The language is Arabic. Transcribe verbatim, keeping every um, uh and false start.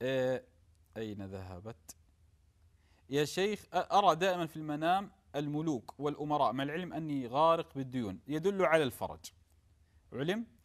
آه، أين ذهبت؟ يا شيخ، أرى دائما في المنام الملوك والأمراء، مع العلم أني غارق بالديون، يدل على الفرج. علم